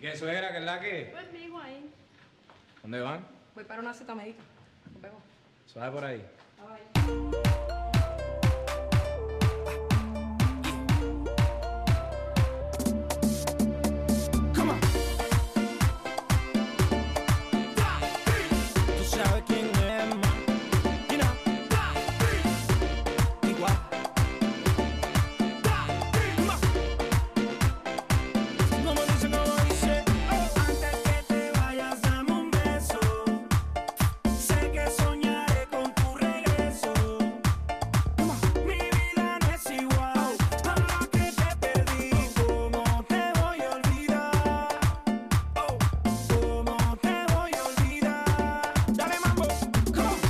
¿Qué suegra? ¿Qué es la que? Pues digo ahí. ¿Dónde van? Voy para una cita médica. Nos vemos. Suave por ahí. Bye. Tú sabes quién es, ma. You know. Igual. Como dice, antes que te vayas, dame un beso. Sé que soñaré con tu regreso. Mi vida no es igual. Ahora que te perdí, ¿cómo te voy a olvidar? ¿Cómo te voy a olvidar? Dale mambo, come on.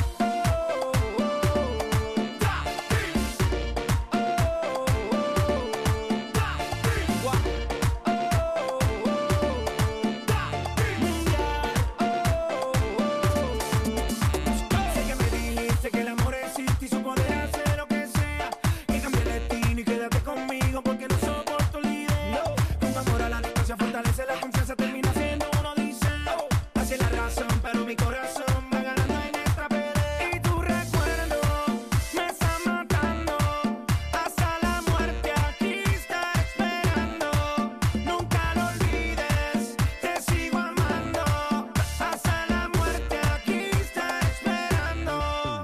Sé que me dijiste que el amor existe y su poder hace lo que sea. Que cambie el destino y quédate conmigo porque no soporto la idea. Con tu amor a la distancia fortalece la confianza, termina siendo uno dice. Así es la razón, pero mi corazón va ganando en esta pelea. Y tu recuerdo me está matando. Hasta la muerte aquí está esperando. Nunca lo olvides, te sigo amando. Hasta la muerte aquí está esperando.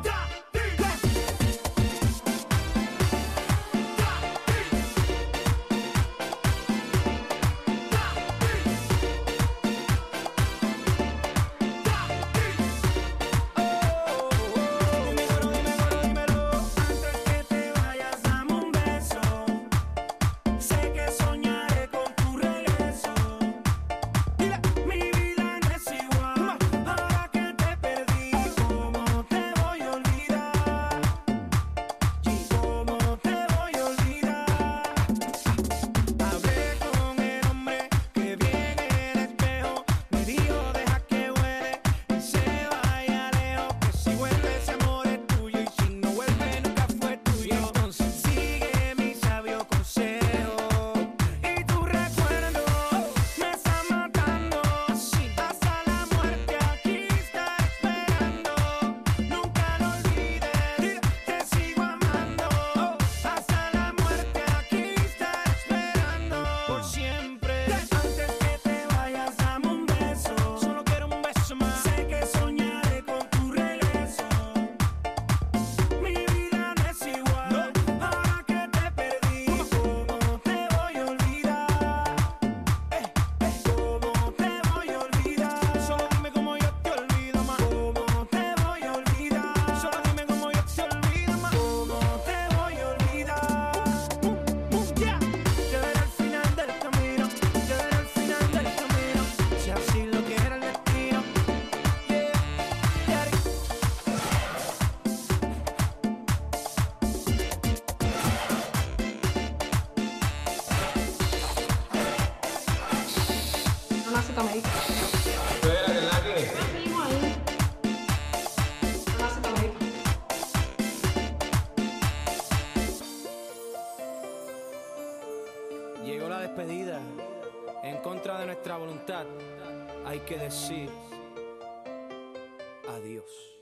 Dímelo, antes que te vayas, dame un beso. Sé que soñaré con tu regreso. Mi vida no es igual. Ahora que te perdí, ¿cómo te voy a olvidar? ¿Cómo te voy a olvidar? Hablé con el hombre que viene el espejo. Me dijo deja que huele y se vaya lejos. Que si vuelve ese amor es tuyo y si no vuelve nunca fue tuyo. Entonces sigue mi sabio consejo. Y tu recuerdo me está matando. Hasta la muerte aquí está esperando. Nunca lo olvides, te sigo amando. Hasta la muerte aquí está esperando. Por siempre. Antes que te vayas, dame un beso. Solo quiero un beso más. Sé que soñaré con tu regreso. Mi vida no es igual. Ahora que te perdí, ¿cómo te voy a olvidar? ¿Cómo te voy a olvidar? Solo dime cómo yo te olvido más. ¿Cómo te voy a olvidar? Solo dime cómo yo te olvido más. ¿Cómo te voy a olvidar? Yeah. Te veré al final del camino. Te veré al final del camino. Si así lo quiere el destino. Yeah. Una cita médica. ¿Suegra? ¿Qué es la que? Pues digo ahí. Una cita médica. Llegó la despedida. En contra de nuestra voluntad, hay que decir adiós.